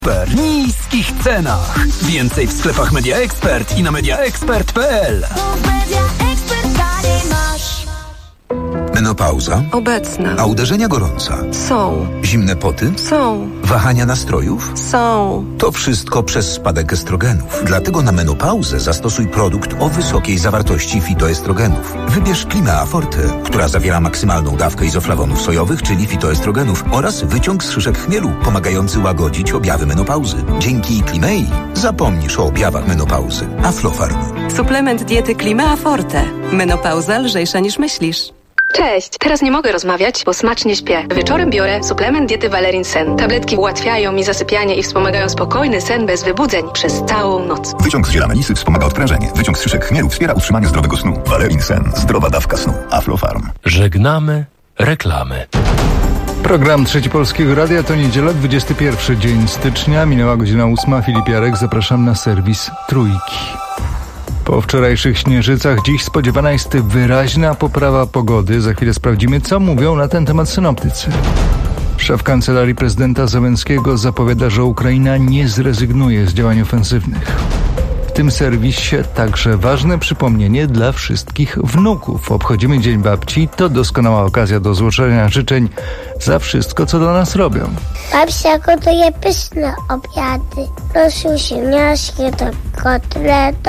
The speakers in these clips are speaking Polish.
super niskich cenach. Więcej w sklepach Media Expert i na mediaexpert.pl. Menopauza? Obecna. A uderzenia gorąca? Są. Zimne poty? Są. Wahania nastrojów? Są. To wszystko przez spadek estrogenów. Dlatego na menopauzę zastosuj produkt o wysokiej zawartości fitoestrogenów. Wybierz Climea Forte, która zawiera maksymalną dawkę izoflawonów sojowych, czyli fitoestrogenów, oraz wyciąg z szyszek chmielu, pomagający łagodzić objawy menopauzy. Dzięki Climei zapomnisz o objawach menopauzy. Aflofarm. Suplement diety Climea Forte. Menopauza lżejsza niż myślisz. Cześć, teraz nie mogę rozmawiać, bo smacznie śpię. Wieczorem biorę suplement diety Valerin Sen. Tabletki ułatwiają mi zasypianie i wspomagają spokojny sen bez wybudzeń przez całą noc. Wyciąg z ziela melisy wspomaga odprężenie. Wyciąg z szyszek chmielu wspiera utrzymanie zdrowego snu. Valerin Sen. Zdrowa dawka snu. Aflofarm. Żegnamy reklamy. Program Trzeci Polskiego Radia to niedziela, 21 dzień stycznia. Minęła godzina 8. Filip Jarek, zapraszam na serwis Trójki. Po wczorajszych śnieżycach dziś spodziewana jest wyraźna poprawa pogody. Za chwilę sprawdzimy, co mówią na ten temat synoptycy. Szef Kancelarii Prezydenta Zełenskiego zapowiada, że Ukraina nie zrezygnuje z działań ofensywnych. W tym serwisie także ważne przypomnienie dla wszystkich wnuków. Obchodzimy Dzień Babci. To doskonała okazja do złożenia życzeń za wszystko, co dla nas robią. Babcia gotuje pyszne obiady. Prosił ziemniaczki do kotletu.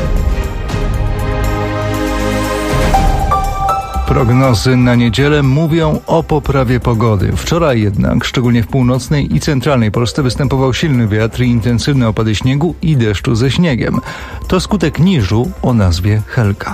Prognozy na niedzielę mówią o poprawie pogody. Wczoraj jednak, szczególnie w północnej i centralnej Polsce, występował silny wiatr i intensywne opady śniegu i deszczu ze śniegiem. To skutek niżu o nazwie Helga.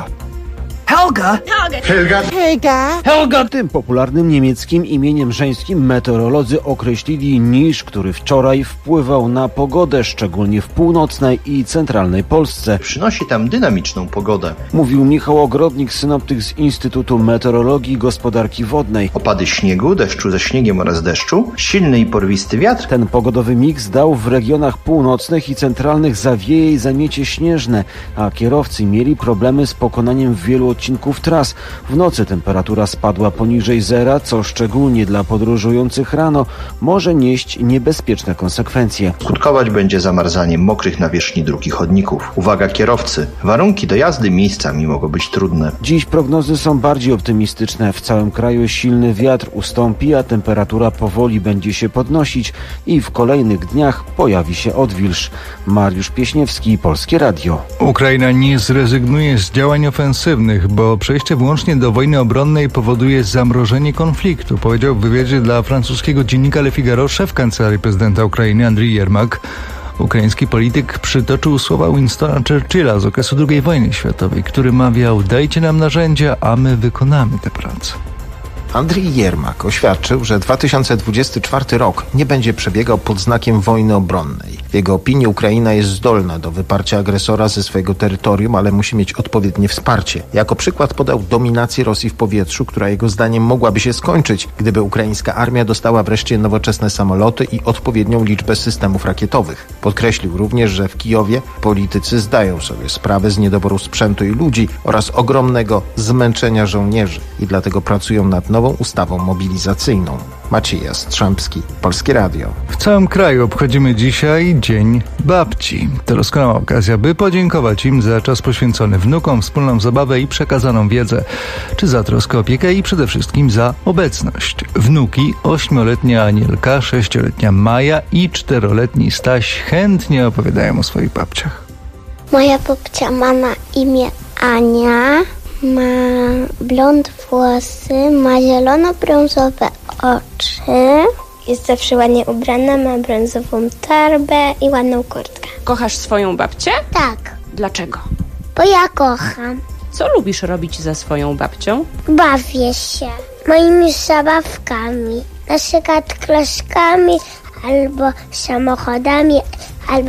Helga! Tym popularnym niemieckim imieniem żeńskim meteorolodzy określili niż, który wczoraj wpływał na pogodę, szczególnie w północnej i centralnej Polsce. Przynosi tam dynamiczną pogodę. Mówił Michał Ogrodnik, synoptyk z Instytutu Meteorologii i Gospodarki Wodnej. Opady śniegu, deszczu ze śniegiem oraz deszczu, silny i porwisty wiatr. Ten pogodowy miks dał w regionach północnych i centralnych zawieje i zamiecie śnieżne, a kierowcy mieli problemy z pokonaniem wielu odcinków tras. W nocy temperatura spadła poniżej zera, co szczególnie dla podróżujących rano może nieść niebezpieczne konsekwencje. Skutkować będzie zamarzaniem mokrych nawierzchni dróg i chodników. Uwaga kierowcy, warunki do jazdy miejscami mogą być trudne. Dziś prognozy są bardziej optymistyczne. W całym kraju silny wiatr ustąpi, a temperatura powoli będzie się podnosić i w kolejnych dniach pojawi się odwilż. Mariusz Pieśniewski, Polskie Radio. Ukraina nie zrezygnuje z działań ofensywnych, bo przejście wyłącznie do wojny obronnej powoduje zamrożenie konfliktu, powiedział w wywiadzie dla francuskiego dziennika Le Figaro szef Kancelarii Prezydenta Ukrainy Andriy Yermak. Ukraiński polityk przytoczył słowa Winstona Churchilla z okresu II wojny światowej, który mawiał: dajcie nam narzędzia, a my wykonamy tę pracę. Andriy Yermak oświadczył, że 2024 rok nie będzie przebiegał pod znakiem wojny obronnej. W jego opinii Ukraina jest zdolna do wyparcia agresora ze swojego terytorium, ale musi mieć odpowiednie wsparcie. Jako przykład podał dominację Rosji w powietrzu, która jego zdaniem mogłaby się skończyć, gdyby ukraińska armia dostała wreszcie nowoczesne samoloty i odpowiednią liczbę systemów rakietowych. Podkreślił również, że w Kijowie politycy zdają sobie sprawę z niedoboru sprzętu i ludzi oraz ogromnego zmęczenia żołnierzy i dlatego pracują nad nową ustawą mobilizacyjną. Maciej Jastrzębski, Polskie Radio. W całym kraju obchodzimy dzisiaj Dzień Babci. To doskonała okazja, by podziękować im za czas poświęcony wnukom, wspólną zabawę i przekazaną wiedzę, czy za troskę, opiekę i przede wszystkim za obecność. Wnuki, 8-letnia Anielka, 6-letnia Maja i 4-letni Staś chętnie opowiadają o swoich babciach. Moja babcia ma na imię Ania. Ma blond włosy, ma zielono-brązowe oczy. Jest zawsze ładnie ubrana, ma brązową torbę i ładną kurtkę. Kochasz swoją babcię? Tak. Dlaczego? Bo ja kocham. Co lubisz robić ze swoją babcią? Bawię się moimi zabawkami. Na przykład kloszkami, albo samochodami, albo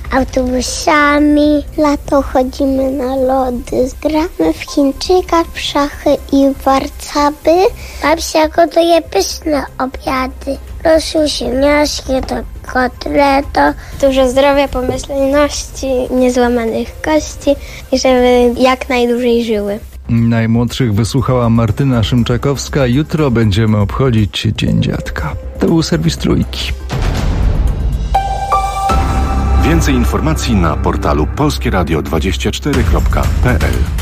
autobusami. Lato chodzimy na lody. Gramy w Chińczyka, w szachy i warcaby. Babcia gotuje pyszne obiady. Prosił ziemniaczki do kotletu. Dużo zdrowia, pomyślności, niezłamanych kości i żeby jak najdłużej żyły. Najmłodszych wysłuchała Martyna Szymczakowska. Jutro będziemy obchodzić Dzień Dziadka. To był serwis Trójki. Więcej informacji na portalu polskieradio24.pl.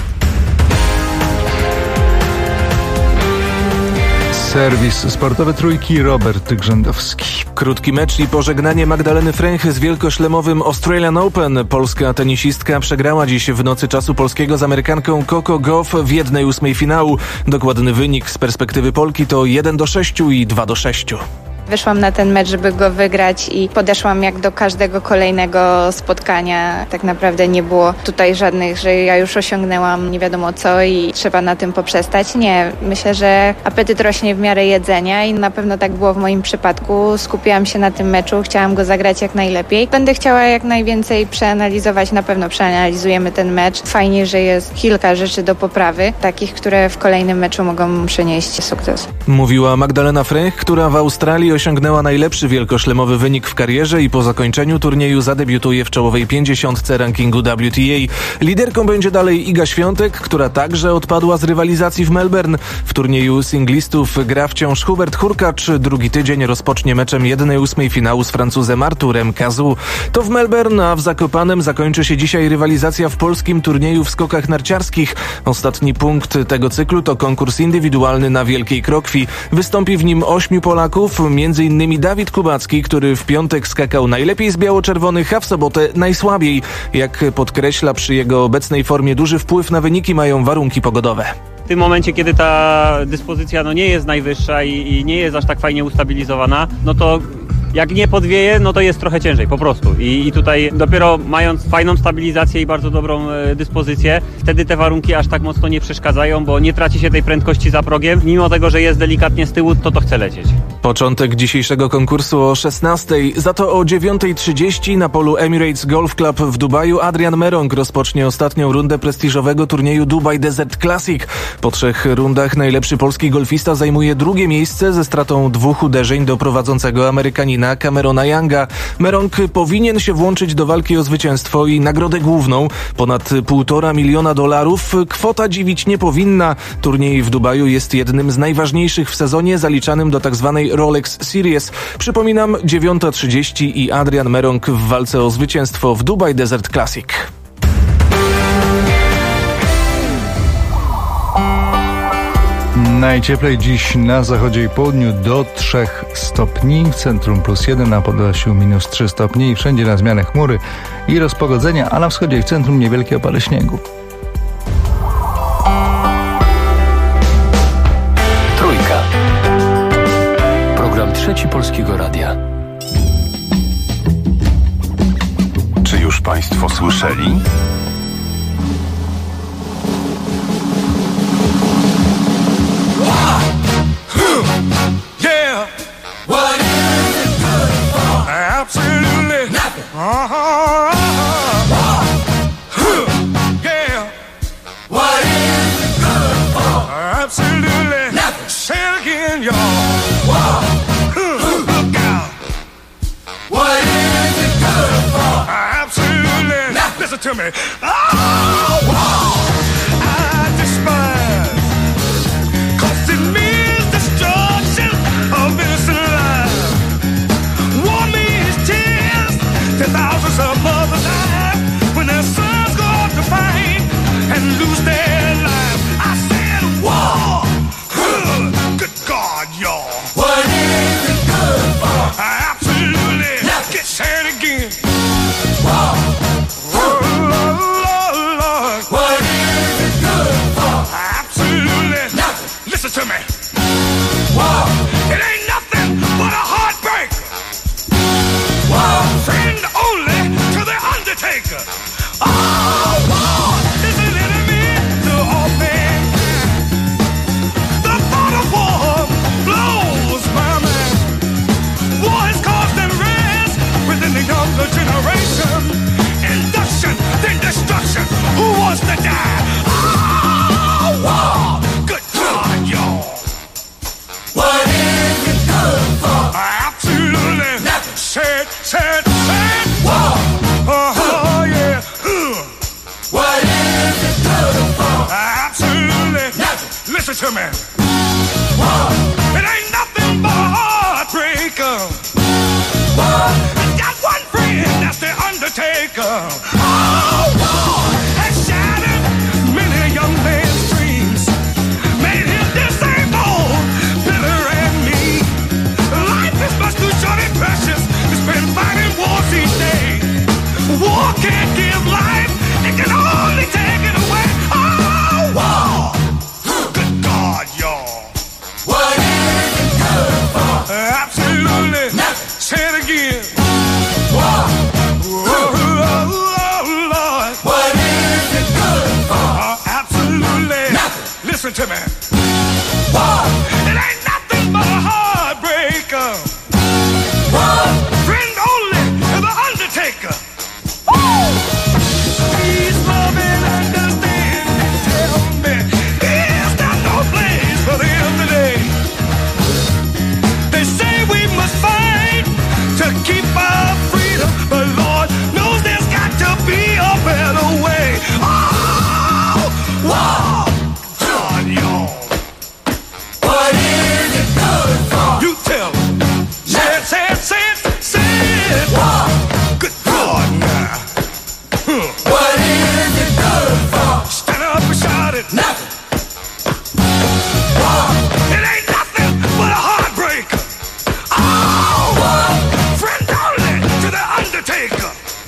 Serwis sportowy Trójki, Robert Grzędowski. Krótki mecz i pożegnanie Magdaleny Fręch z wielkoszlemowym Australian Open. Polska tenisistka przegrała dziś w nocy czasu polskiego z Amerykanką Coco Gauff w 1/8 finału. Dokładny wynik z perspektywy Polki to 1-6 i 2-6. Wyszłam na ten mecz, żeby go wygrać i podeszłam jak do każdego kolejnego spotkania. Tak naprawdę nie było tutaj żadnych, że ja już osiągnęłam nie wiadomo co i trzeba na tym poprzestać. Nie, myślę, że apetyt rośnie w miarę jedzenia i na pewno tak było w moim przypadku. Skupiłam się na tym meczu, chciałam go zagrać jak najlepiej. Będę chciała jak najwięcej przeanalizować, na pewno przeanalizujemy ten mecz. Fajnie, że jest kilka rzeczy do poprawy, takich, które w kolejnym meczu mogą przynieść sukces. Mówiła Magdalena Fręch, która w Australii osiągnęła najlepszy wielkoszlemowy wynik w karierze i po zakończeniu turnieju zadebiutuje w czołowej 50 rankingu WTA. Liderką będzie dalej Iga Świątek, która także odpadła z rywalizacji w Melbourne. W turnieju singlistów gra wciąż Hubert Hurkacz. Drugi tydzień rozpocznie meczem 1/8 finału z Francuzem Arturem Cazaux. To w Melbourne, a w Zakopanem zakończy się dzisiaj rywalizacja w polskim turnieju w skokach narciarskich. Ostatni punkt tego cyklu to konkurs indywidualny na Wielkiej Krokwi. Wystąpi w nim 8 Polaków, m.in. Dawid Kubacki, który w piątek skakał najlepiej z biało-czerwonych, a w sobotę najsłabiej. Jak podkreśla, przy jego obecnej formie duży wpływ na wyniki mają warunki pogodowe. W tym momencie, kiedy ta dyspozycja nie jest najwyższa i nie jest aż tak fajnie ustabilizowana, no to jak nie podwieje, no to jest trochę ciężej po prostu. I tutaj dopiero mając fajną stabilizację i bardzo dobrą dyspozycję, wtedy te warunki aż tak mocno nie przeszkadzają, bo nie traci się tej prędkości za progiem. Mimo tego, że jest delikatnie z tyłu, to chce lecieć. Początek dzisiejszego konkursu o 16:00, za to o 9:30 na polu Emirates Golf Club w Dubaju Adrian Merong rozpocznie ostatnią rundę prestiżowego turnieju Dubai Desert Classic. Po 3 rundach najlepszy polski golfista zajmuje drugie miejsce ze stratą 2 uderzeń do prowadzącego Amerykanina Camerona Younga. Merong powinien się włączyć do walki o zwycięstwo i nagrodę główną. Ponad $1,5 miliona. Kwota dziwić nie powinna. Turniej w Dubaju jest jednym z najważniejszych w sezonie, zaliczanym do tzw. Rolex Series. Przypominam, 9:30 i Adrian Merong w walce o zwycięstwo w Dubai Desert Classic. Najcieplej dziś na zachodzie i południu do 3 stopni, w centrum +1, na Podlasiu -3 stopnie i wszędzie na zmianę chmury i rozpogodzenia, a na wschodzie i w centrum niewielkie opady śniegu. Trójka. Program Trzeci Polskiego Radia. Czy już Państwo słyszeli? Yeah. What is it good for? Absolutely nothing. Yeah. What is it good for? Absolutely nothing. Say it again, y'all. Look out. What is it good for? Absolutely nothing. Listen to me. I despise. 'Cause it means destruction of innocent lives. War means tears to thousands of mothers' eyes when their sons go out to fight and lose their lives. I said war. Good God, y'all. What is it good for? Absolutely nothing. Get said again. War. Lord. What is it good for? Absolutely nothing. Listen to me. War. It ain't nothing but a heartbreaker. War. Friend only to the undertaker. Oh, war is an enemy to all things. The thought of war blows my mind. War has caused unrest within the younger generation. Induction, then destruction. Who wants to die? Oh, war. Good God, y'all. What is it good for? Absolutely nothing. Said. War. Oh, yeah. What is it good for? Absolutely nothing. Listen to me. War. It ain't nothing but a heartbreaker. War. I got one friend, that's the undertaker. Oh, war has shattered many a young man's dreams, made him disabled, bitter and mean. Life is much too short and precious to spend fighting wars each day. War can't give life, it can only take it away. Oh, war! Good God, y'all. What is it good for? Absolutely nothing. Say it again. War. Oh, Lord. What is it good for? Absolutely nothing. Listen to me. War. It ain't nothing but a heartbreaker. War. Friend only to the undertaker. Woo! Please love and understand and tell me, is there no place for them today? They say we must fight to keep our freedom, but Lord knows there's got to be a better way. Oh, wow, God, y'all. What is it good for? You tell them. Say it, say it, say it, say it. Wow. Good God, now. What is it good for? Stand up and shout it. Nothing. Wow. It ain't nothing but a heartbreaker. Oh, wow. Friend only to the undertaker.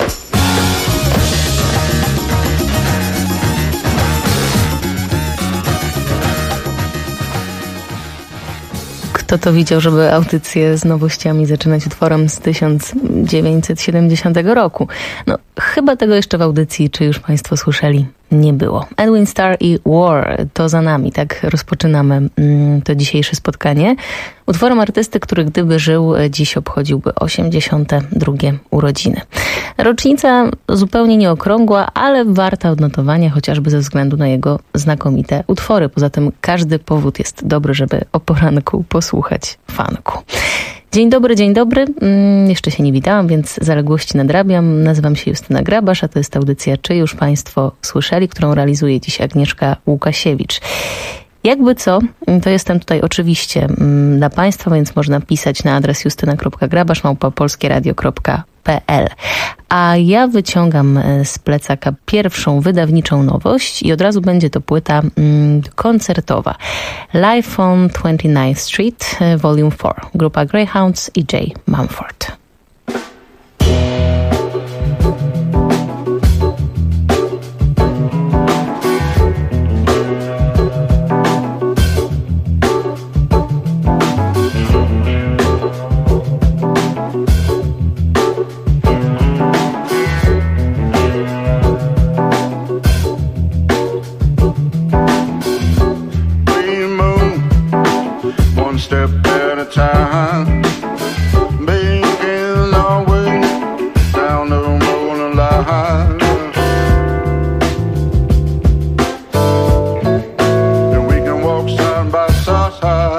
Kto to widział, żeby audycję z nowościami zaczynać utworem z 1970 roku? No, chyba tego jeszcze w audycji, czy już Państwo słyszeli, nie było. Edwin Starr i War, to za nami, tak rozpoczynamy to dzisiejsze spotkanie. Utworem artysty, który gdyby żył, dziś obchodziłby 82 urodziny. Rocznica zupełnie nieokrągła, ale warta odnotowania, chociażby ze względu na jego znakomite utwory. Poza tym każdy powód jest dobry, żeby o poranku posłuchać funku. Dzień dobry. Jeszcze się nie witałam, więc zaległości nadrabiam. Nazywam się Justyna Grabasz, a to jest audycja Czy już Państwo słyszeli, którą realizuje dziś Agnieszka Łukasiewicz. Jakby co, to jestem tutaj oczywiście dla Państwa, więc można pisać na adres justyna.grabasz@polskieradio.pl. A ja wyciągam z plecaka pierwszą wydawniczą nowość i od razu będzie to płyta koncertowa. Live on 29th Street, Volume 4. Grupa Greyhounds i Jay Mumford. Step at a time, making our way down the rolling line. And we can walk side by side.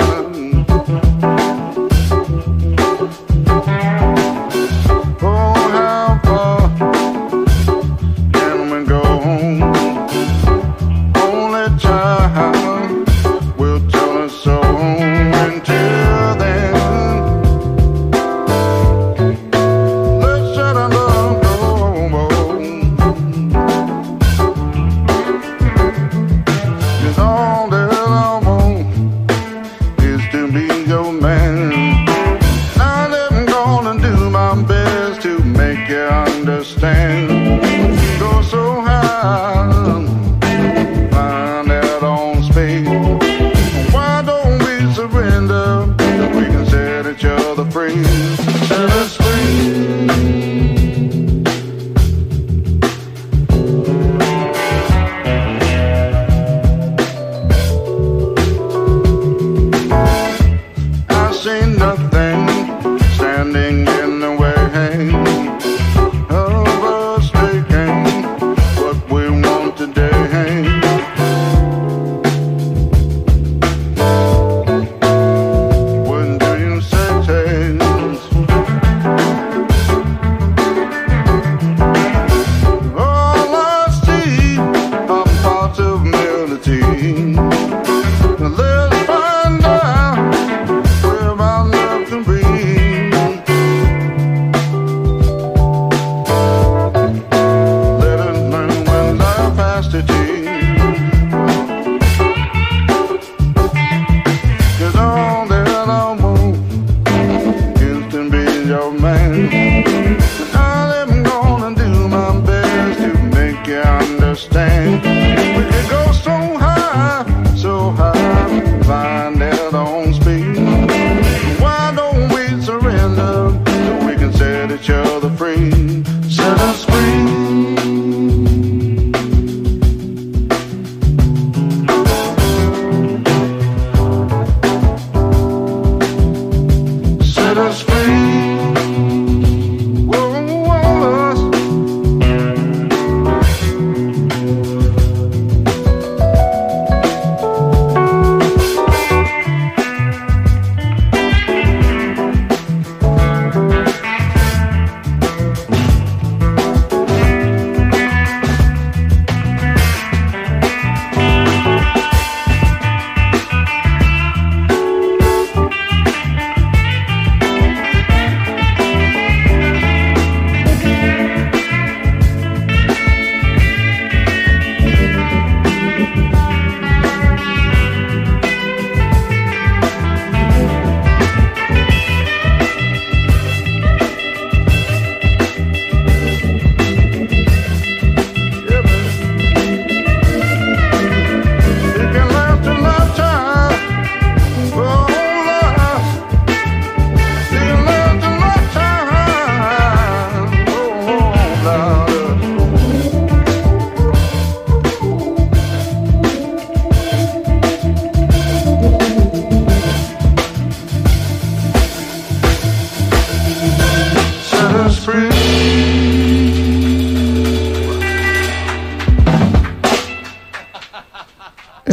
Oh, how far can we go? Only time will tell us so. Until then, let's let our love go. 'Cause all that I want is to be your man. And I'm gonna do my best to make you understand. Go so high, find out on space. Why don't we surrender? We can set each other free. Set us free. I see nothing standing in the way of us.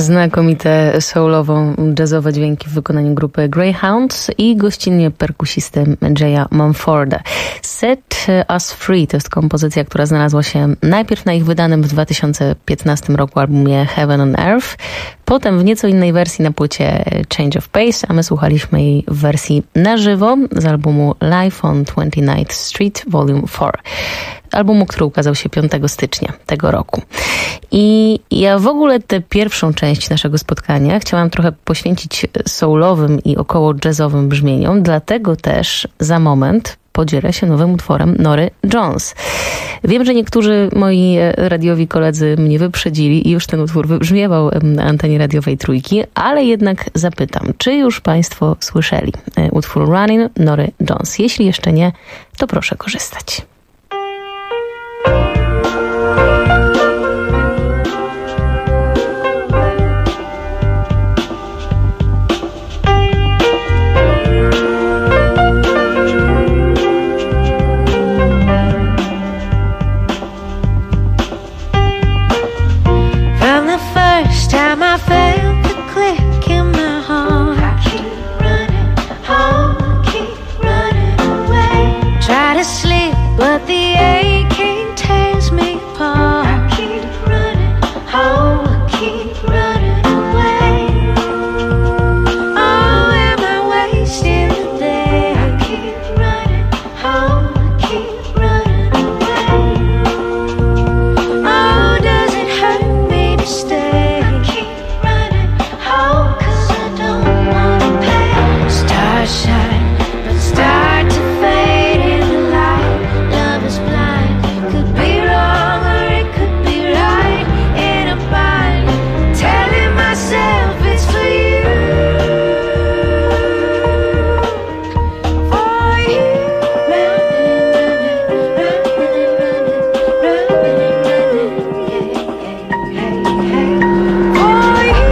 Znakomite soulowo-jazzowe dźwięki w wykonaniu grupy Greyhounds i gościnnie perkusisty Jaya Mumforda. Set Us Free to jest kompozycja, która znalazła się najpierw na ich wydanym w 2015 roku albumie Heaven on Earth, potem w nieco innej wersji na płycie Change of Pace, a my słuchaliśmy jej w wersji na żywo z albumu Live on 29th Street Volume 4. Albumu, który ukazał się 5 stycznia tego roku. I ja w ogóle tę pierwszą część naszego spotkania chciałam trochę poświęcić soulowym i około jazzowym brzmieniom, dlatego też za moment podzielę się nowym utworem Nory Jones. Wiem, że niektórzy moi radiowi koledzy mnie wyprzedzili i już ten utwór wybrzmiewał na antenie radiowej Trójki, ale jednak zapytam, czy już Państwo słyszeli utwór Running Nory Jones? Jeśli jeszcze nie, to proszę korzystać. Time I felt the click in my heart. I keep running home, keep running away. Try to sleep, but the aching tears me apart. I keep running home, keep running away. Oh, am I wasting the day? I keep running home, keep running away. Oh, does it hurt me to stay? Shine, but start to fade in the light. Love is blind, could be wrong or it could be right. In a bind, telling myself it's for you, for you. Running, for you.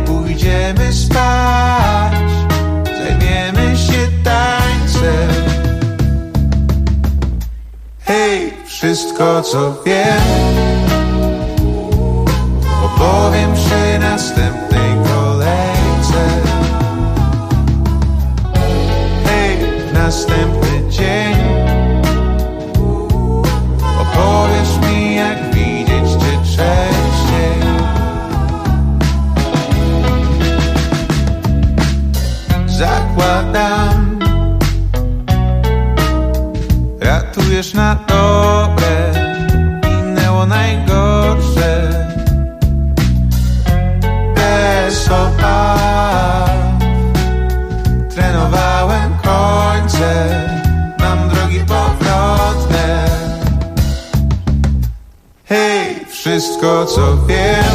Zajmiemy się tańcem. wszystko co wiem opowiem przy następnej kolejce. Hej, następny dzień opowiesz mi jak widzieć cię częściej. Zakładam ratujesz na dobre, minęło najgorsze. Bez obaw trenowałem końce, mam drogi powrotne. Hej, wszystko co wiem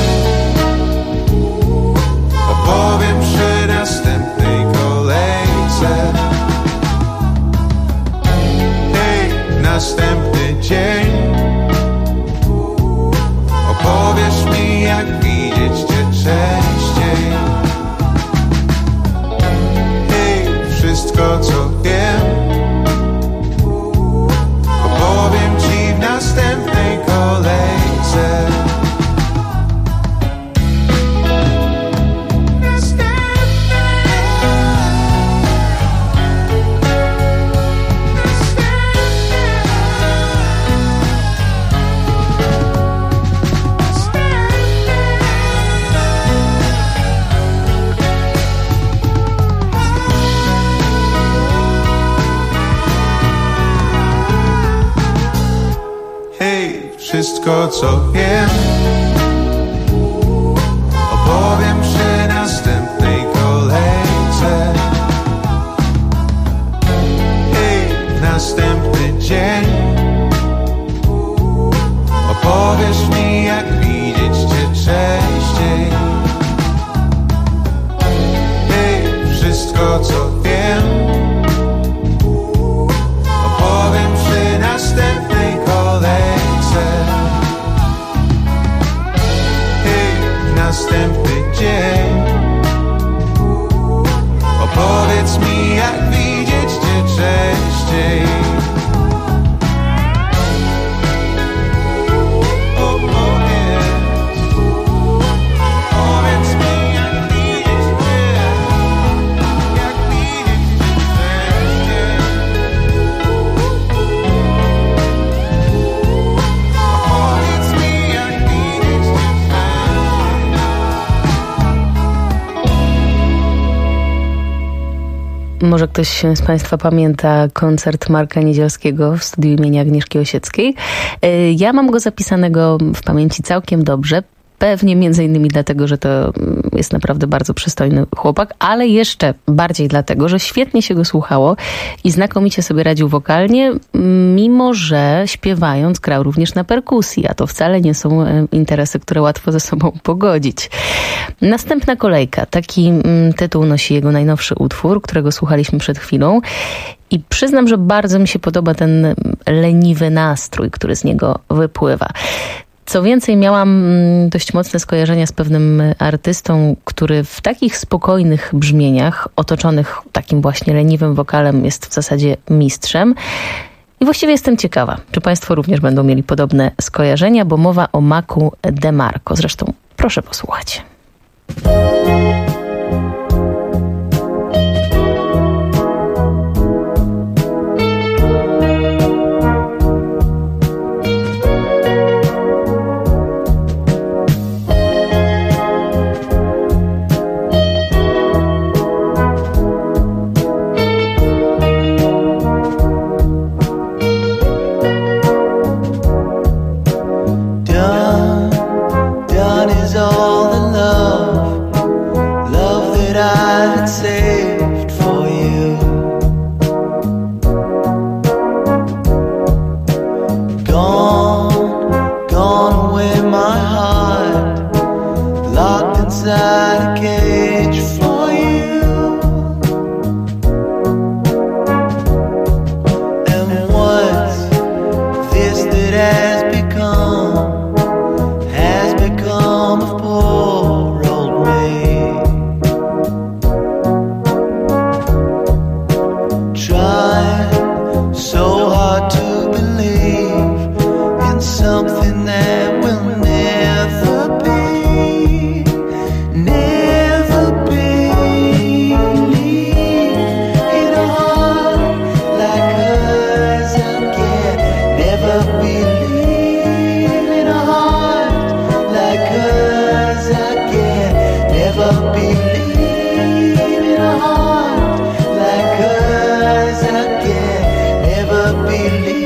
opowiem przy następnej kolejce. Następny dzień opowiesz mi jak widzieć cię częściej. Hej, wszystko co wiem opowiem ci w następnej kolejce. Wszystko co wiem opowiem przy następnej kolejce. Hej, następny dzień opowiesz mi jak widzieć cię częściej. Hej, wszystko co wiem opowiem przy następnej kolejce. Następny dzień opowiedz mi jak widzieć cię częściej. Opowiedz mi jak widzieć cię, jak widzieć cię częściej. Opowiedz mi jak widzieć cię Może ktoś z Państwa pamięta koncert Marka Niedzielskiego w studiu imienia Agnieszki Osieckiej. Ja mam go zapisanego w pamięci całkiem dobrze. Pewnie między innymi dlatego, że to jest naprawdę bardzo przystojny chłopak, ale jeszcze bardziej dlatego, że świetnie się go słuchało i znakomicie sobie radził wokalnie, mimo że śpiewając grał również na perkusji, a to wcale nie są interesy, które łatwo ze sobą pogodzić. Następna kolejka. Taki tytuł nosi jego najnowszy utwór, którego słuchaliśmy przed chwilą. I przyznam, że bardzo mi się podoba ten leniwy nastrój, który z niego wypływa. Co więcej, miałam dość mocne skojarzenia z pewnym artystą, który w takich spokojnych brzmieniach, otoczonych takim właśnie leniwym wokalem, jest w zasadzie mistrzem. I właściwie jestem ciekawa, czy Państwo również będą mieli podobne skojarzenia, bo mowa o Macu DeMarco. Zresztą proszę posłuchać. Done is all the love that I had saved for you. Gone away my heart, locked inside a cage for you. And what's this that has become of poor old me? Trying so hard to believe never believe in a heart like hers again. Never believe.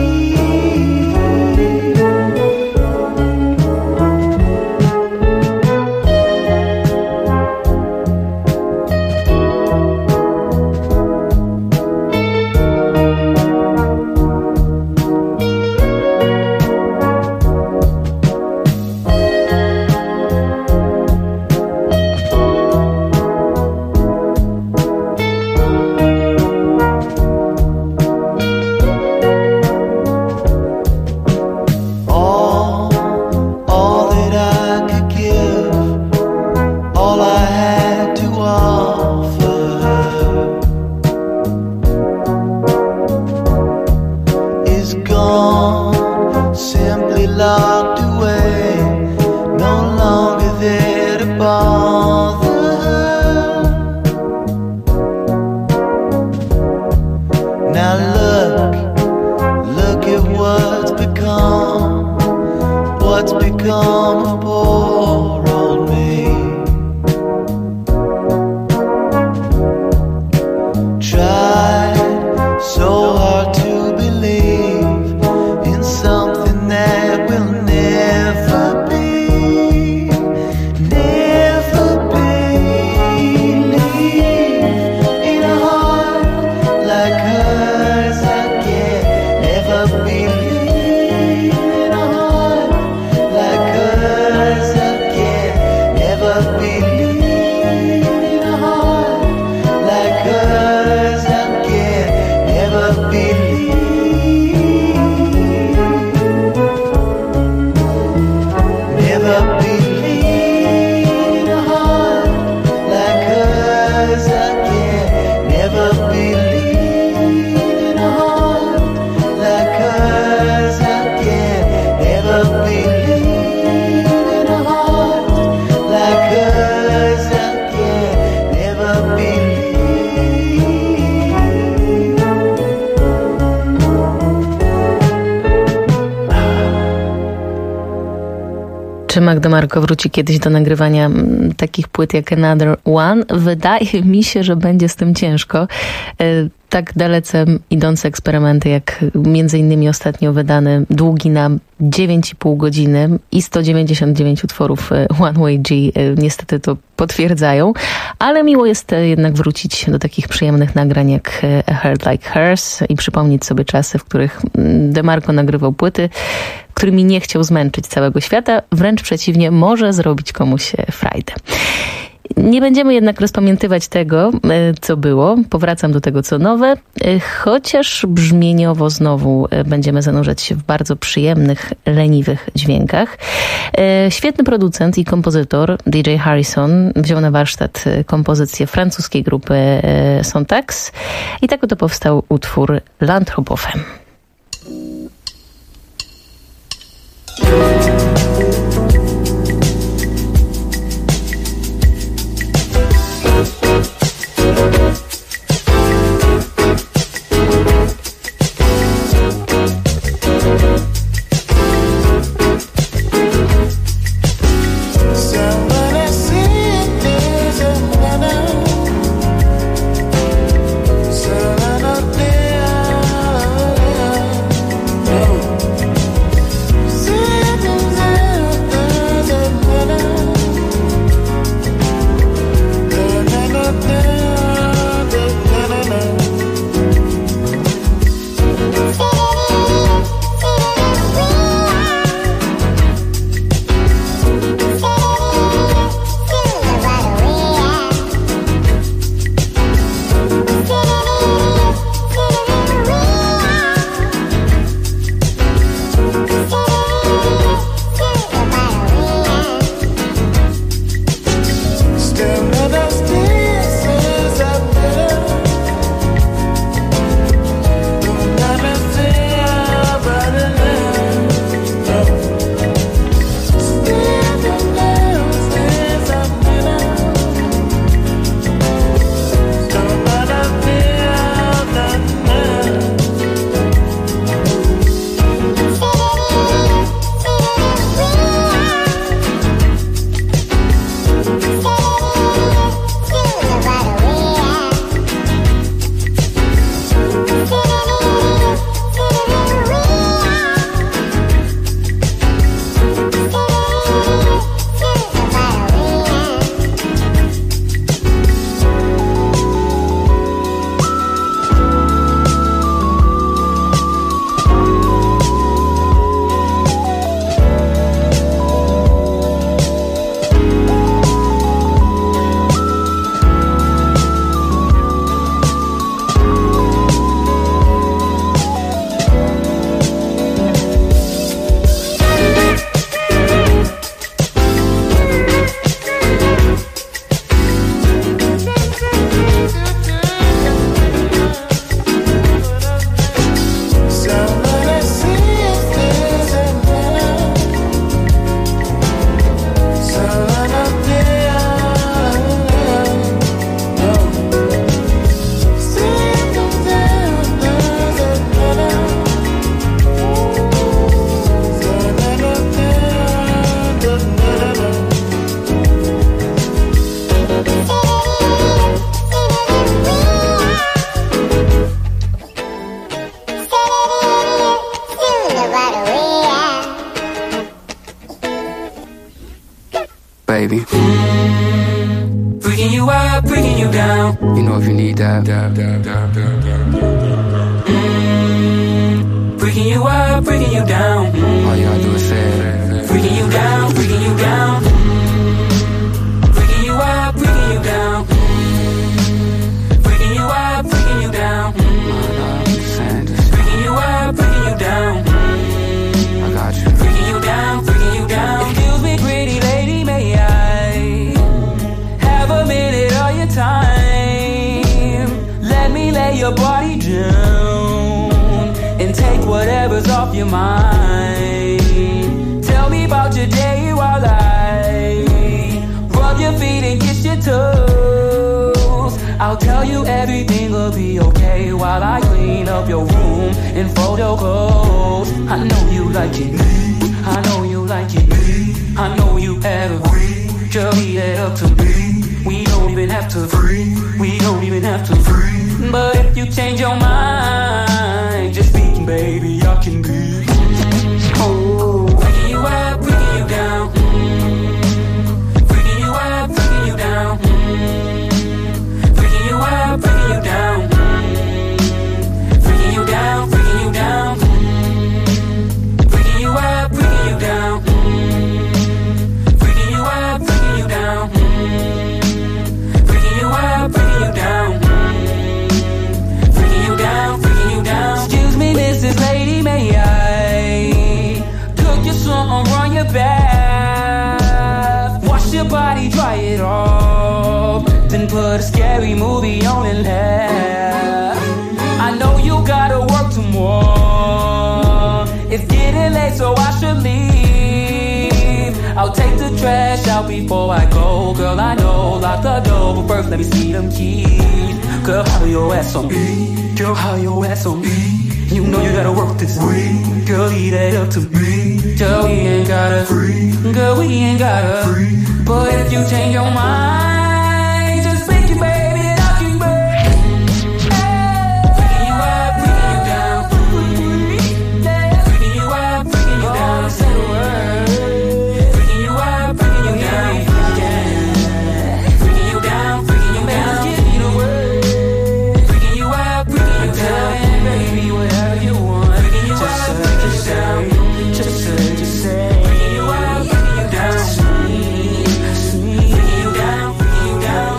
Czy Magda Marko wróci kiedyś do nagrywania takich płyt jak Another One? Wydaje mi się, że będzie z tym ciężko. Tak dalece idące eksperymenty, jak między innymi ostatnio wydany długi na 9,5 godziny i 199 utworów One Way G niestety to potwierdzają, ale miło jest jednak wrócić do takich przyjemnych nagrań jak A Heart Like Hers i przypomnieć sobie czasy, w których DeMarco nagrywał płyty, którymi nie chciał zmęczyć całego świata, wręcz przeciwnie, może zrobić komuś frajdę. Nie będziemy jednak rozpamiętywać tego, co było. Powracam do tego, co nowe, chociaż brzmieniowo znowu będziemy zanurzać się w bardzo przyjemnych, leniwych dźwiękach. Świetny producent i kompozytor DJ Harrison wziął na warsztat kompozycję francuskiej grupy Sontax i tak oto powstał utwór L'Anthropophem. Oh. Freaking you up, freaking you down. You know if you need that. Freaking you up, freaking you down. All you gotta do is say it. Freaking you down, freaking you down. Freaking you up, freaking you down. Freaking you up, freaking you down. Freaking you up, freaking you down. I got you. Freaking you down, freaking you down. Excuse me, pretty lady, may I have a minute of your time? Let me lay your body down and take whatever's off your mind. Tell me about your day while I rub your feet and kiss your toes. I'll tell you everything will be okay while I clean up your room and fold your clothes. I know you like it, I know you like it, I know you have it. Girl, leave it up to me. We don't even have to free. We don't even have to free. But if you change your mind, just speaking, baby, I can be. Oh, freaking you up, freaking you down. Freaking you up, freaking you down. Freaking you up, freaking you down. Freaking you down, freaking you down. Freaking you up, freaking you down. Freaking you up, freaking you down. Freaking you up, freaking you down. Freaking you down, freaking you down. Excuse me, Mrs. Lady, may I cook you something, run your bath, wash your body, dry it off, then put a scary movie on and laugh. I know you gotta work tomorrow. It's getting late, so I should leave. I'll take the trash out before I go. Girl, I know, lock the door, but first let me see them keys. Girl, how your ass on me? Girl, how your ass on me? You know you gotta work this week. Girl, leave that up to me. Girl, we ain't gotta free. Girl, we ain't gotta free. But if you change your mind, just think it, baby, and I can break. Freaking you up, freaking you down. Freaking you up, freaking you down. Say the word. Freaking you up, freaking you down. Freaking you down, freaking you down. Give me the word. Freaking you up, freaking you down. Baby, whatever you want. Freaking you up, freaking you down. Just say. Freaking you up, freaking you down. Freaking you down, freaking you down.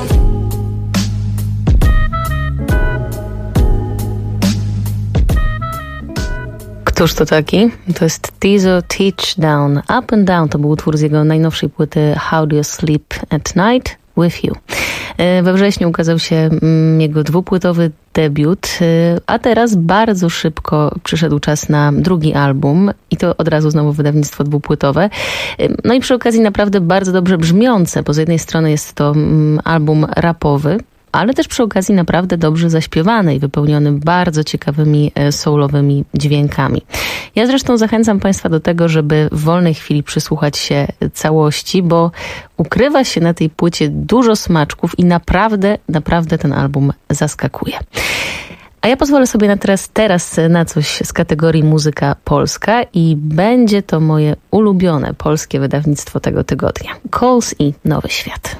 Któż to taki? To jest Tizo Touchdown. Up and Down to był utwór z jego najnowszej płyty How Do You Sleep at Night With You. We wrześniu ukazał się jego dwupłytowy debiut, a teraz bardzo szybko przyszedł czas na drugi album i to od razu znowu wydawnictwo dwupłytowe. No i przy okazji naprawdę bardzo dobrze brzmiące, bo z jednej strony jest to album rapowy, ale też przy okazji naprawdę dobrze zaśpiewany i wypełniony bardzo ciekawymi soulowymi dźwiękami. Ja zresztą zachęcam Państwa do tego, żeby w wolnej chwili przysłuchać się całości, bo ukrywa się na tej płycie dużo smaczków i naprawdę ten album zaskakuje. A ja pozwolę sobie teraz na coś z kategorii muzyka polska i będzie to moje ulubione polskie wydawnictwo tego tygodnia. Coles i Nowy Świat.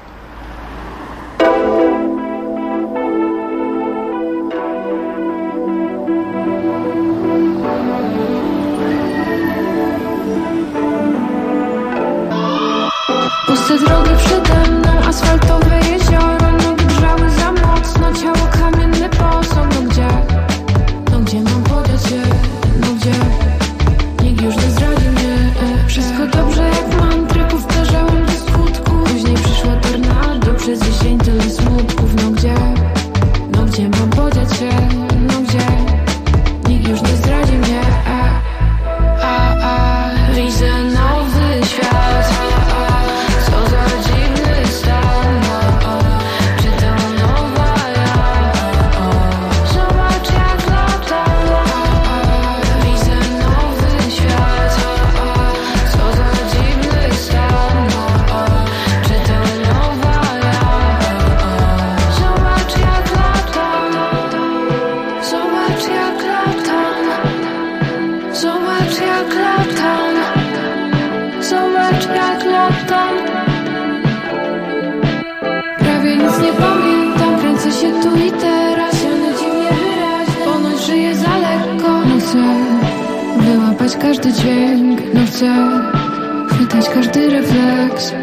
Puste drogi przede mną, asfaltowe jezioro. Nogi grzały za mocno, ciało kamienny posąg. No gdzie mam podać je? No gdzie? Nikt już nie zdradzi mnie. Wszystko dobrze jak mantry, powtarzałem do skutku. Później przyszła tornado. nic nie pamiętam, kręcę się tu i teraz. Ja nudzi mnie wyraźnie, ponoć żyję za lekko. No chcę wyłapać każdy dźwięk, no chcę chwytać każdy refleks.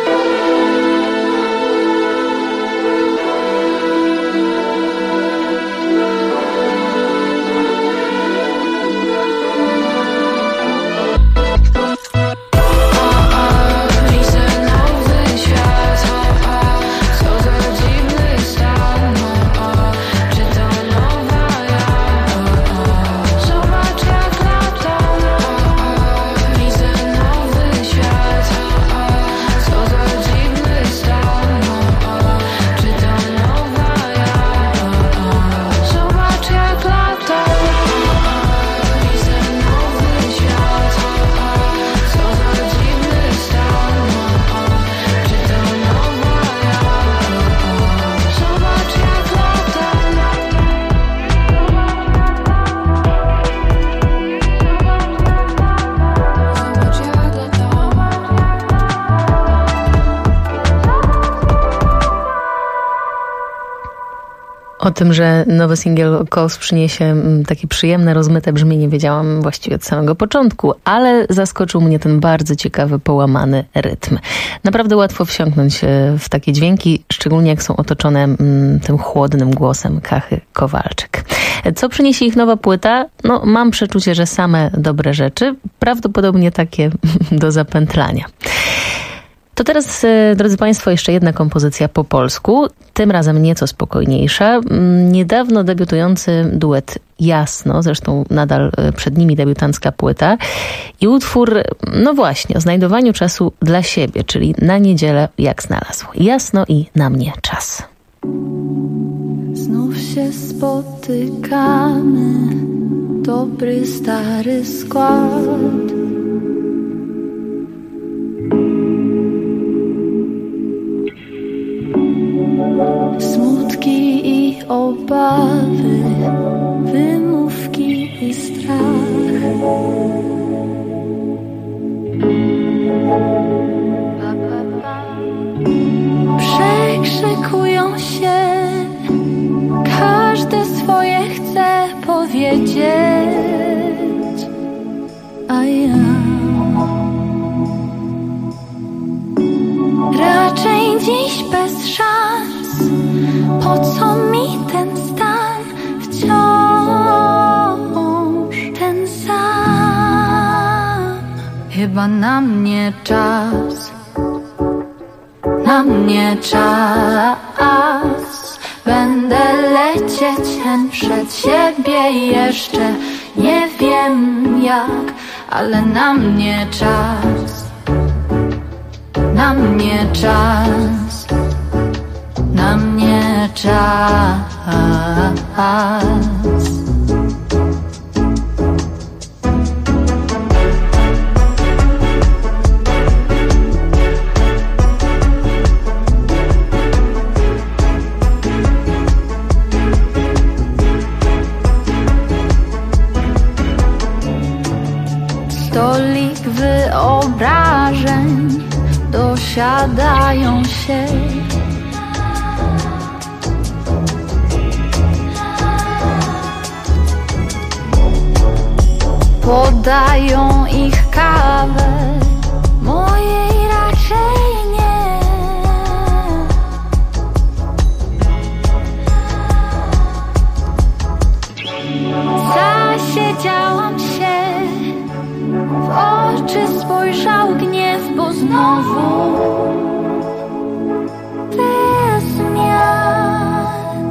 O tym, że nowy singiel Coast przyniesie takie przyjemne, rozmyte brzmienie, wiedziałam właściwie od samego początku, ale zaskoczył mnie ten bardzo ciekawy, połamany rytm. Naprawdę łatwo wsiąknąć w takie dźwięki, szczególnie jak są otoczone tym chłodnym głosem Kachy Kowalczyk. Co przyniesie ich nowa płyta? No, mam przeczucie, że same dobre rzeczy, prawdopodobnie takie do zapętlania. To teraz, drodzy Państwo, jeszcze jedna kompozycja po polsku, tym razem nieco spokojniejsza. Niedawno debiutujący duet Jasno, zresztą nadal przed nimi debiutancka płyta i utwór, no właśnie, o znajdowaniu czasu dla siebie, czyli na niedzielę jak znalazł. Jasno i na mnie czas. Znów się spotykamy, dobry stary skład. Smutki i obawy, wymówki i strach. Przekrzykują się, każdy swoje chce powiedzieć, a ja raczej dziś bez szans. Po co mi ten stan wciąż ten sam? Chyba na mnie czas, na mnie czas. Będę lecieć hen przed siebie jeszcze nie wiem jak, ale na mnie czas, na mnie czas, na mnie czas. Stolik wyobrażeń dosiadają się. Podają ich kawę, mojej raczej nie. Zasiedziałam się, w oczy spojrzał gniew, bo znowu bez zmian.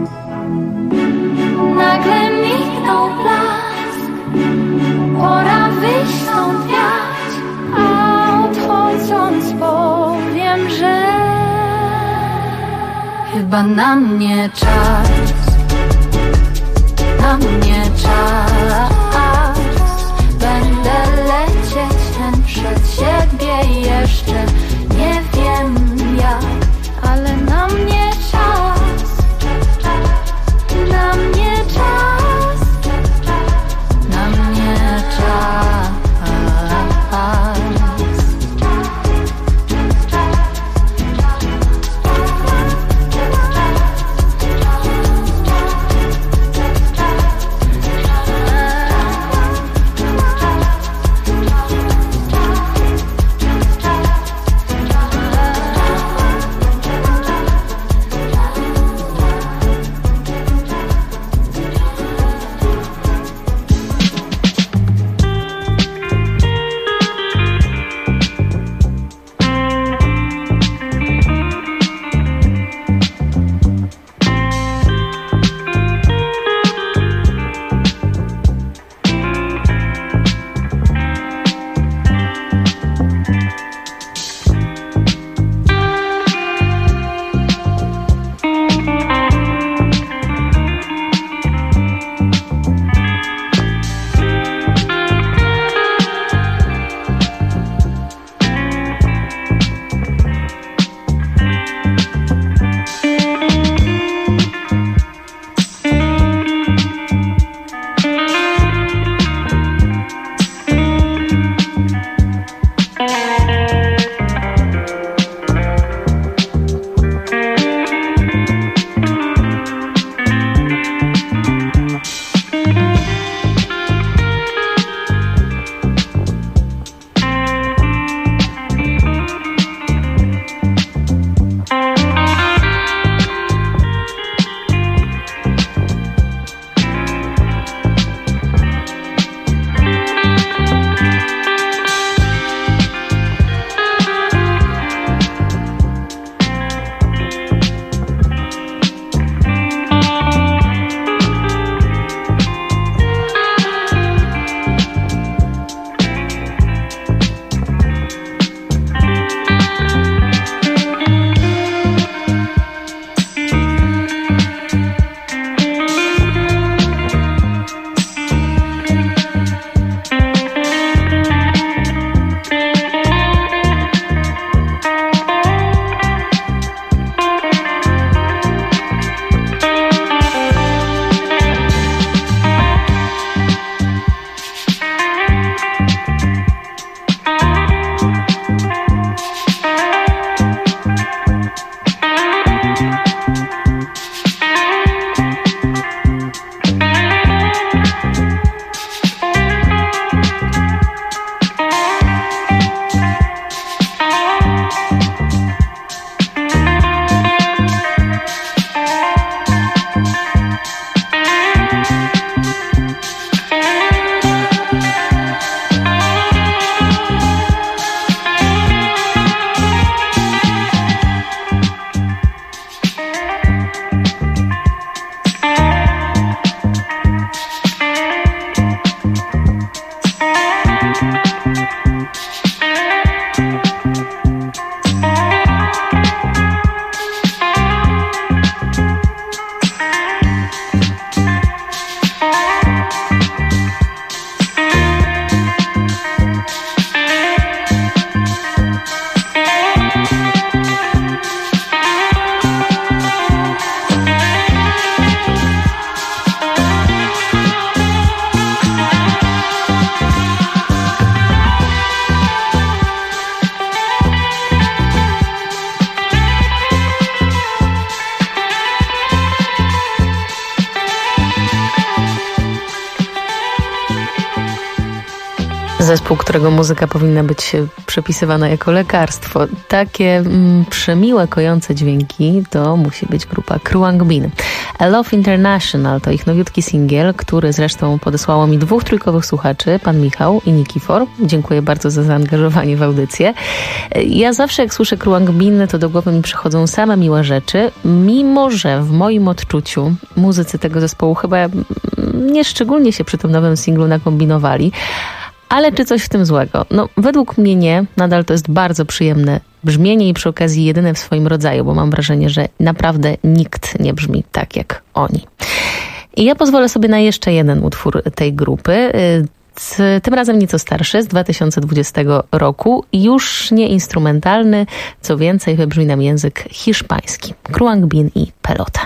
Nagle mignął blask, pora wyjść stąd wiać, a odchodząc powiem, że chyba na mnie czas, na mnie czas. Będę lecieć hen przed siebie jeszcze nie wiem jak, ale na mnie czas, na mnie czas, na mnie czas. Zespół, którego muzyka powinna być przepisywana jako lekarstwo. Takie przemiłe, kojące dźwięki to musi być grupa Kruang Bin. A Love International to ich nowiutki singiel, który zresztą podesłało mi 2 trójkowych słuchaczy, pan Michał i Nikifor. Dziękuję bardzo za zaangażowanie w audycję. Ja zawsze jak słyszę Kruang Bin, to do głowy mi przychodzą same miłe rzeczy, mimo że w moim odczuciu muzycy tego zespołu chyba nie szczególnie się przy tym nowym singlu nakombinowali. Ale czy coś w tym złego? No, według mnie nie. Nadal to jest bardzo przyjemne brzmienie i przy okazji jedyne w swoim rodzaju, bo mam wrażenie, że naprawdę nikt nie brzmi tak jak oni. I ja pozwolę sobie na jeszcze jeden utwór tej grupy. Tym razem nieco starszy, z 2020 roku. Już nie instrumentalny, co więcej wybrzmi nam język hiszpański. Kruang Bin i Pelota.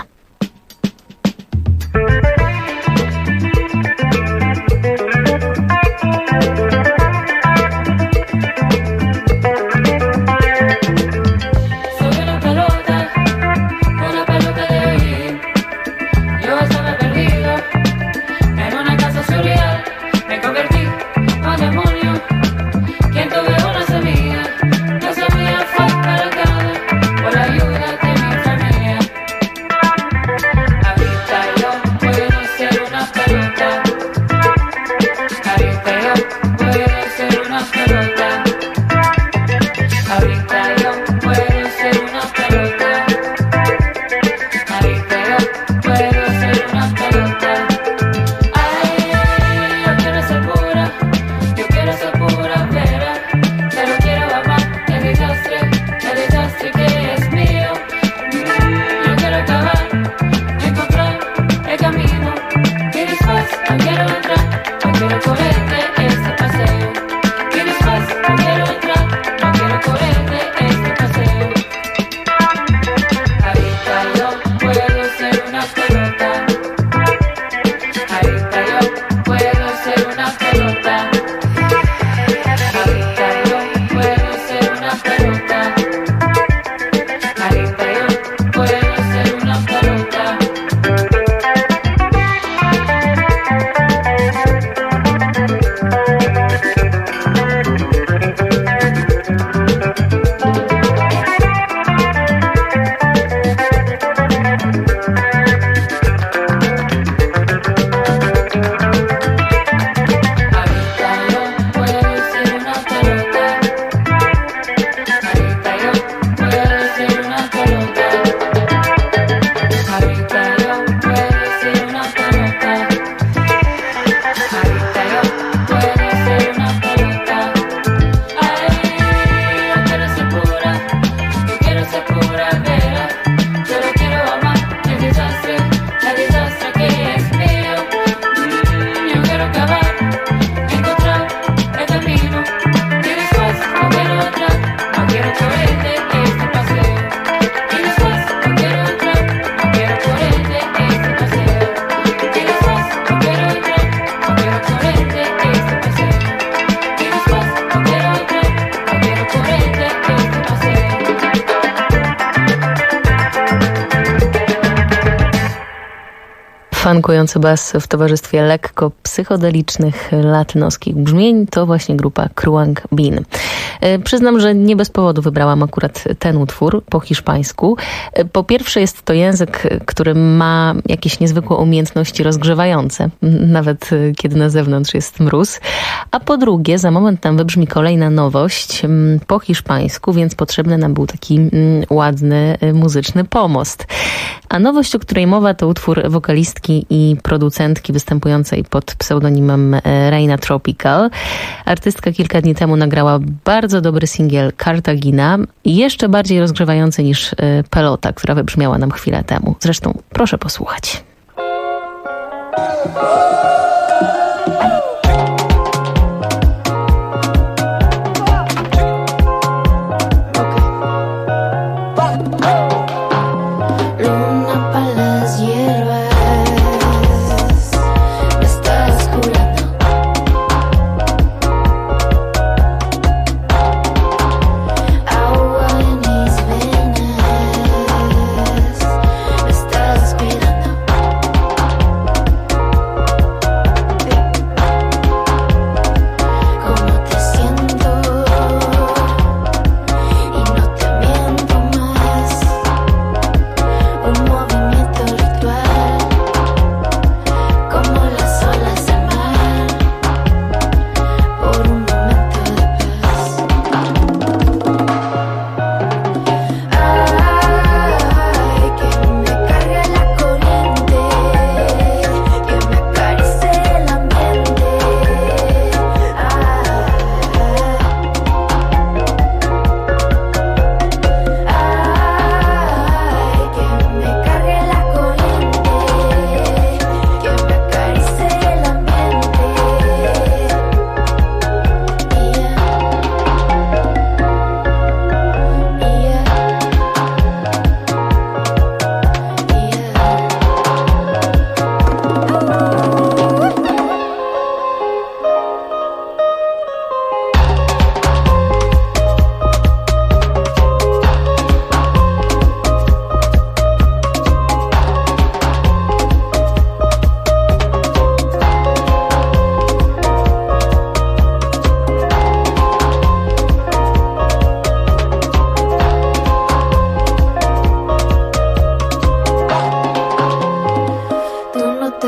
Funkujący bas w towarzystwie lekko psychodelicznych latynoskich brzmień to właśnie grupa Kruang Bin. Przyznam, że nie bez powodu wybrałam akurat ten utwór po hiszpańsku. Po pierwsze jest to język, który ma jakieś niezwykłe umiejętności rozgrzewające, nawet kiedy na zewnątrz jest mróz. A po drugie, za moment nam wybrzmi kolejna nowość po hiszpańsku, więc potrzebny nam był taki ładny muzyczny pomost. A nowość, o której mowa, to utwór wokalistki i producentki występującej pod pseudonimem Reina Tropical. Artystka kilka dni temu nagrała bardzo dobry singiel Cartagina, jeszcze bardziej rozgrzewający niż Pelota, która wybrzmiała nam chwilę temu. Zresztą proszę posłuchać.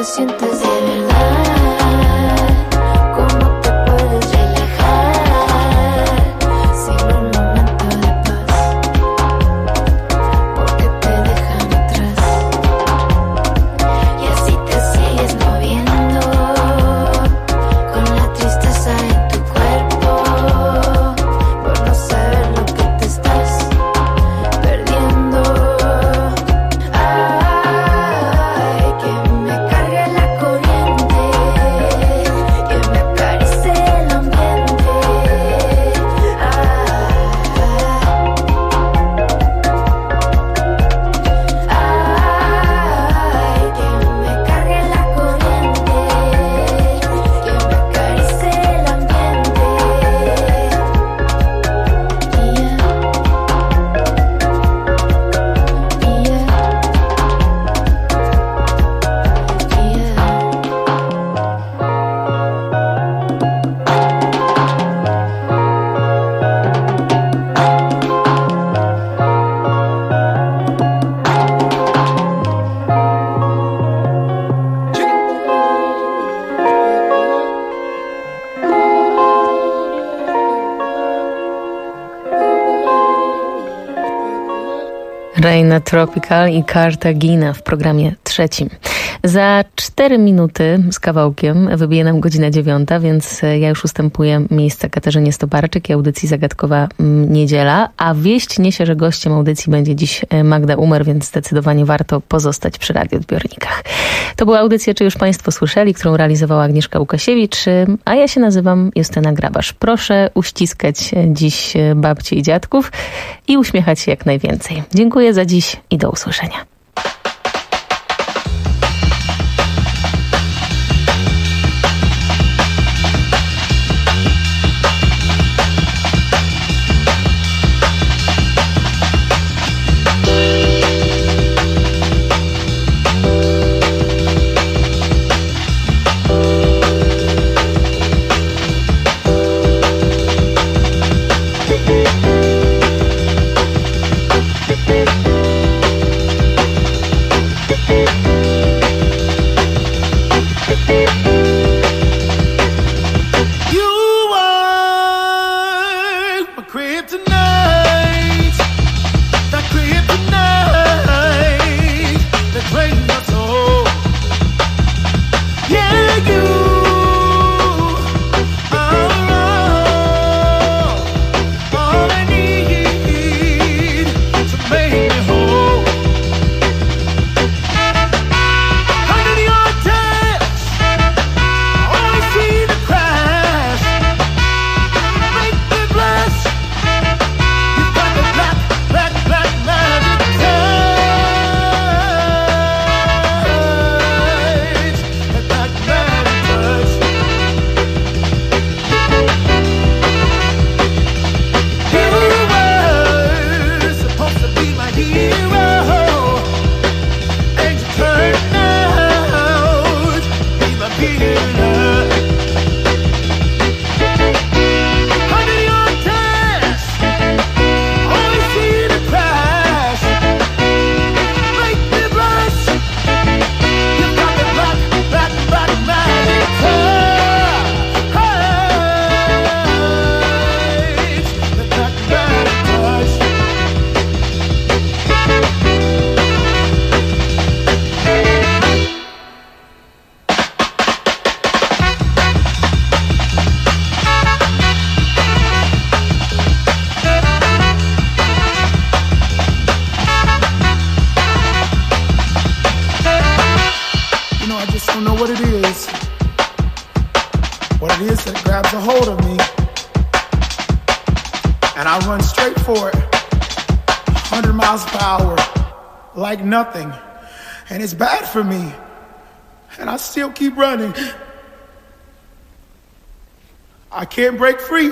te sientes de verdad, cómo te puedes relajar sin un momento de paz, porque te dejan atrás y así te sigues moviendo con la tristeza en tu cuerpo por no saber lo que te estás perdiendo. Ay, que me cargue la corriente, que me acaricie el ambiente. Ay, que me cargue la corriente, que me acaricie el ambiente. Reina Tropical i Cartagina w programie trzecim. Za 4 minuty z kawałkiem wybije nam godzina 9, więc ja już ustępuję miejsca Katarzynie Stobarczyk i audycji Zagadkowa Niedziela, a wieść niesie, że gościem audycji będzie dziś Magda Umer, więc zdecydowanie warto pozostać przy radioodbiornikach. To była audycja Czy już Państwo słyszeli, którą realizowała Agnieszka Łukasiewicz, a ja się nazywam Justyna Grabasz. Proszę uściskać dziś babci i dziadków i uśmiechać się jak najwięcej. Dziękuję za dziś i do usłyszenia. Nothing, and it's bad for me, and I still keep running. I can't break free.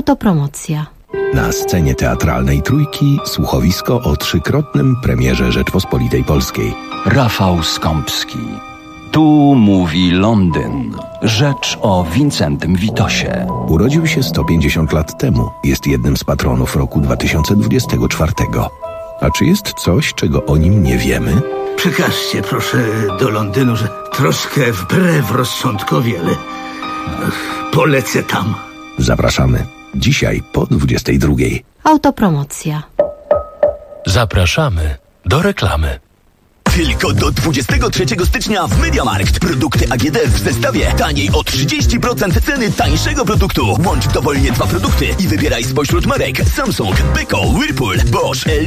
Autopromocja. Na scenie teatralnej Trójki słuchowisko o 3-krotnym premierze Rzeczpospolitej Polskiej. Rafał Skąpski. Tu mówi Londyn. Rzecz o Wincentym Witosie. Urodził się 150 lat temu. Jest jednym z patronów roku 2024. A czy jest coś, czego o nim nie wiemy? Przekażcie proszę do Londynu, że troszkę wbrew rozsądkowi, ale polecę tam. Zapraszamy. Dzisiaj po 22. Autopromocja. Zapraszamy do reklamy. Tylko do 23 stycznia w MediaMarkt. Produkty AGD w zestawie taniej o 30% ceny tańszego produktu. Łącz dowolnie 2 produkty i wybieraj spośród marek Samsung, Beko, Whirlpool, Bosch,